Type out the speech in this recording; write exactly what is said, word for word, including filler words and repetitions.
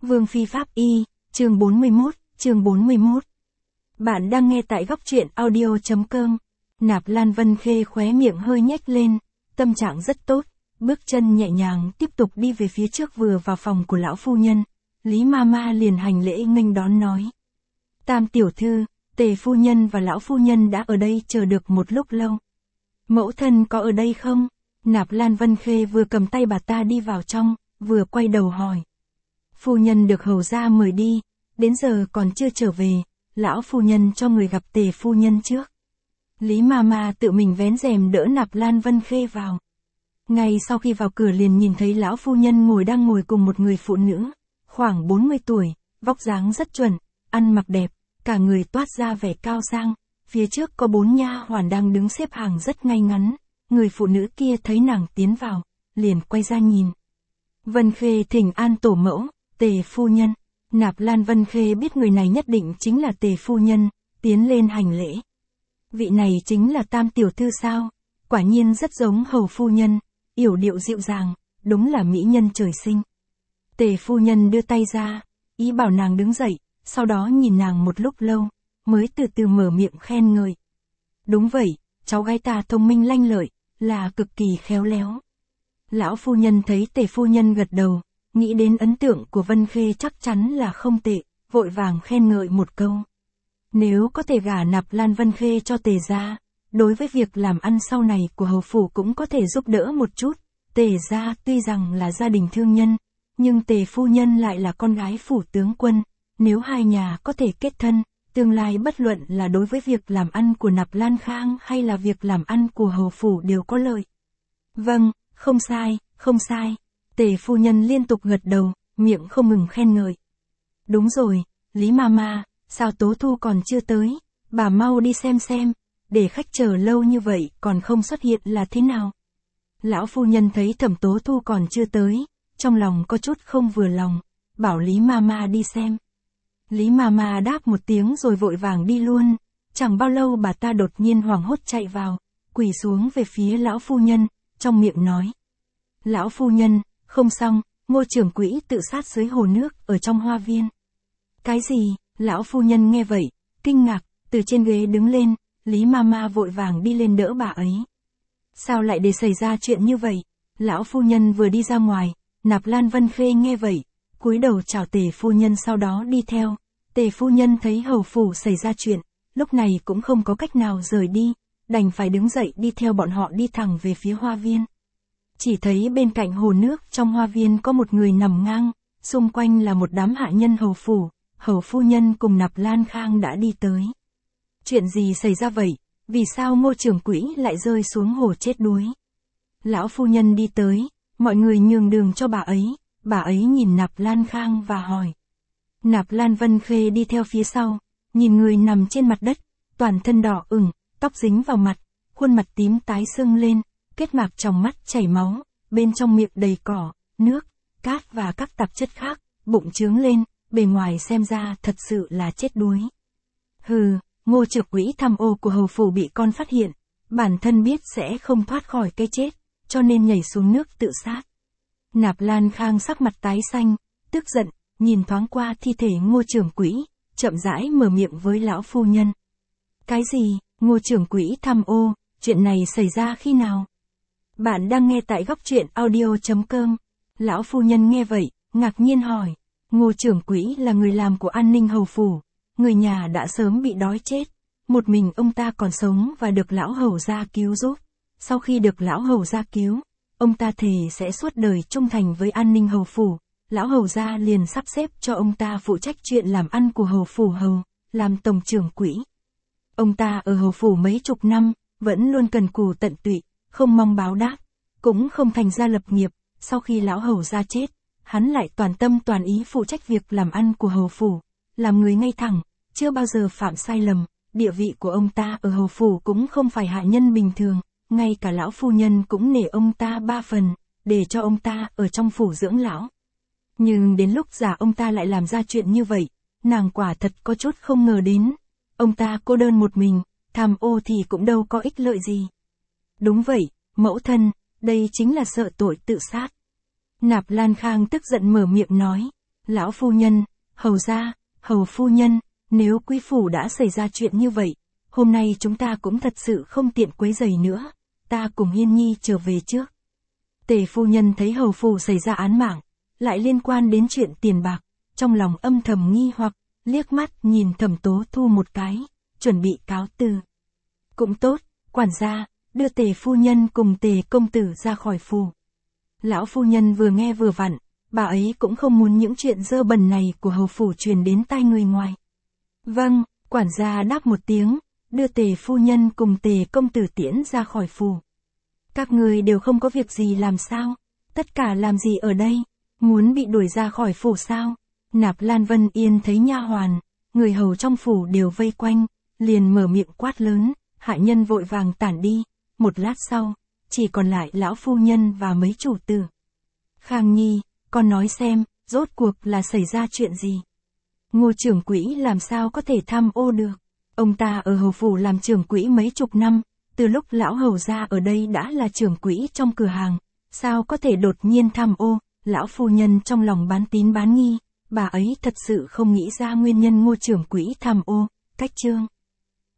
Vương Phi Pháp Y, chương bốn mươi mốt, chương bốn mươi mốt. Bạn đang nghe tại góc truyện audio chấm com. Nạp Lan Vân Khê khóe miệng hơi nhếch lên, tâm trạng rất tốt, bước chân nhẹ nhàng tiếp tục đi về phía trước. Vừa vào phòng của lão phu nhân, Lý Mama liền hành lễ nghênh đón nói. Tam tiểu thư, Tề phu nhân và lão phu nhân đã ở đây chờ được một lúc lâu. Mẫu thân có ở đây không? Nạp Lan Vân Khê vừa cầm tay bà ta đi vào trong, vừa quay đầu hỏi. Phu nhân được hầu gia mời đi, đến giờ còn chưa trở về, lão phu nhân cho người gặp Tề phu nhân trước. Lý Mama tự mình vén rèm đỡ Nạp Lan Vân Khê vào. Ngay sau khi vào cửa liền nhìn thấy lão phu nhân ngồi đang ngồi cùng một người phụ nữ, khoảng bốn mươi tuổi, vóc dáng rất chuẩn, ăn mặc đẹp, cả người toát ra vẻ cao sang, phía trước có bốn nha hoàn đang đứng xếp hàng rất ngay ngắn, người phụ nữ kia thấy nàng tiến vào, liền quay ra nhìn. Vân Khê thỉnh an tổ mẫu, Tề phu nhân. Nạp Lan Vân Khê biết người này nhất định chính là Tề phu nhân, tiến lên hành lễ. Vị này chính là Tam tiểu thư sao? Quả nhiên rất giống hầu phu nhân, yểu điệu dịu dàng, đúng là mỹ nhân trời sinh. Tề phu nhân đưa tay ra, ý bảo nàng đứng dậy, sau đó nhìn nàng một lúc lâu, mới từ từ mở miệng khen ngợi. Đúng vậy, cháu gái ta thông minh lanh lợi, là cực kỳ khéo léo. Lão phu nhân thấy Tề phu nhân gật đầu, nghĩ đến ấn tượng của Vân Khê chắc chắn là không tệ, vội vàng khen ngợi một câu. Nếu có thể gả Nạp Lan Vân Khê cho Tề gia, đối với việc làm ăn sau này của hầu phủ cũng có thể giúp đỡ một chút. Tề gia tuy rằng là gia đình thương nhân, nhưng Tề phu nhân lại là con gái phủ tướng quân, nếu hai nhà có thể kết thân, tương lai bất luận là đối với việc làm ăn của Nạp Lan Khang hay là việc làm ăn của hầu phủ đều có lợi. Vâng, không sai, không sai. Tề phu nhân liên tục gật đầu, miệng không ngừng khen ngợi. Đúng rồi, Lý Mama, sao Tố Thu còn chưa tới, bà mau đi xem xem, để khách chờ lâu như vậy còn không xuất hiện là thế nào. Lão phu nhân thấy Thẩm Tố Thu còn chưa tới, trong lòng có chút không vừa lòng, bảo Lý Mama đi xem. Lý Mama đáp một tiếng rồi vội vàng đi luôn, chẳng bao lâu bà ta đột nhiên hoảng hốt chạy vào, quỳ xuống về phía lão phu nhân, trong miệng nói. Lão phu nhân, không xong, Ngô trưởng quỹ tự sát dưới hồ nước ở trong hoa viên. Cái gì? Lão phu nhân nghe vậy, kinh ngạc, từ trên ghế đứng lên, Lý Mama vội vàng đi lên đỡ bà ấy. Sao lại để xảy ra chuyện như vậy? Lão phu nhân vừa đi ra ngoài, Nạp Lan Vân Khê nghe vậy, cúi đầu chào Tề phu nhân sau đó đi theo. Tề phu nhân thấy hầu phủ xảy ra chuyện, lúc này cũng không có cách nào rời đi, đành phải đứng dậy đi theo bọn họ đi thẳng về phía hoa viên. Chỉ thấy bên cạnh hồ nước trong hoa viên có một người nằm ngang, xung quanh là một đám hạ nhân hầu phủ, hầu phu nhân cùng Nạp Lan Khang đã đi tới. Chuyện gì xảy ra vậy? Vì sao Ngô trưởng quỹ lại rơi xuống hồ chết đuối? Lão phu nhân đi tới, mọi người nhường đường cho bà ấy, bà ấy nhìn Nạp Lan Khang và hỏi. Nạp Lan Vân Khê đi theo phía sau, nhìn người nằm trên mặt đất, toàn thân đỏ ửng, tóc dính vào mặt, khuôn mặt tím tái sưng lên, kết mạc trong mắt chảy máu, bên trong miệng đầy cỏ, nước, cát và các tạp chất khác, bụng trướng lên, bề ngoài xem ra thật sự là chết đuối. Hừ, Ngô trưởng quỹ tham ô của hầu phủ bị con phát hiện, bản thân biết sẽ không thoát khỏi cái chết, cho nên nhảy xuống nước tự sát. Nạp Lan Khang sắc mặt tái xanh, tức giận, nhìn thoáng qua thi thể Ngô trưởng quỹ, chậm rãi mở miệng với lão phu nhân. Cái gì? Ngô trưởng quỹ tham ô, chuyện này xảy ra khi nào? Bạn đang nghe tại góc truyện audio chấm com. Lão phu nhân nghe vậy, ngạc nhiên hỏi. Ngô trưởng quỹ là người làm của an ninh hầu phủ, người nhà đã sớm bị đói chết, một mình ông ta còn sống và được lão hầu gia cứu giúp. Sau khi được lão hầu gia cứu, ông ta thề sẽ suốt đời trung thành với an ninh hầu phủ, lão hầu gia liền sắp xếp cho ông ta phụ trách chuyện làm ăn của hầu phủ hầu, làm tổng trưởng quỹ. Ông ta ở hầu phủ mấy chục năm, vẫn luôn cần cù tận tụy, không mong báo đáp, cũng không thành gia lập nghiệp. Sau khi lão hầu gia chết, hắn lại toàn tâm toàn ý phụ trách việc làm ăn của hầu phủ, làm người ngay thẳng, chưa bao giờ phạm sai lầm. Địa vị của ông ta ở hầu phủ cũng không phải hạ nhân bình thường, ngay cả lão phu nhân cũng nể ông ta ba phần, để cho ông ta ở trong phủ dưỡng lão. Nhưng đến lúc già ông ta lại làm ra chuyện như vậy, nàng quả thật có chút không ngờ đến. Ông ta cô đơn một mình, tham ô thì cũng đâu có ích lợi gì. Đúng vậy, mẫu thân, đây chính là sợ tội tự sát. Nạp Lan Khang tức giận mở miệng nói. Lão phu nhân, hầu gia, hầu phu nhân, nếu quý phủ đã xảy ra chuyện như vậy, hôm nay chúng ta cũng thật sự không tiện quấy rầy nữa, ta cùng Hiên Nhi trở về trước. Tề phu nhân thấy hầu phủ xảy ra án mạng, lại liên quan đến chuyện tiền bạc, trong lòng âm thầm nghi hoặc, liếc mắt nhìn Thẩm Tố Thu một cái, chuẩn bị cáo từ. Cũng tốt, quản gia, đưa Tề phu nhân cùng Tề công tử ra khỏi phủ. Lão phu nhân vừa nghe vừa vặn, bà ấy cũng không muốn những chuyện dơ bẩn này của hầu phủ truyền đến tai người ngoài. Vâng, quản gia đáp một tiếng, đưa Tề phu nhân cùng Tề công tử tiễn ra khỏi phủ. Các người đều không có việc gì làm sao? Tất cả làm gì ở đây? Muốn bị đuổi ra khỏi phủ sao? Nạp Lan Vân Yên thấy nha hoàn, người hầu trong phủ đều vây quanh, liền mở miệng quát lớn, hạ nhân vội vàng tản đi, một lát sau, chỉ còn lại lão phu nhân và mấy chủ tử. Khang Nhi, con nói xem, rốt cuộc là xảy ra chuyện gì? Ngô trưởng quỹ làm sao có thể tham ô được? Ông ta ở hầu phủ làm trưởng quỹ mấy chục năm, từ lúc lão hầu gia ở đây đã là trưởng quỹ trong cửa hàng, sao có thể đột nhiên tham ô? Lão phu nhân trong lòng bán tín bán nghi, bà ấy thật sự không nghĩ ra nguyên nhân Ngô trưởng quỹ tham ô. Cách chương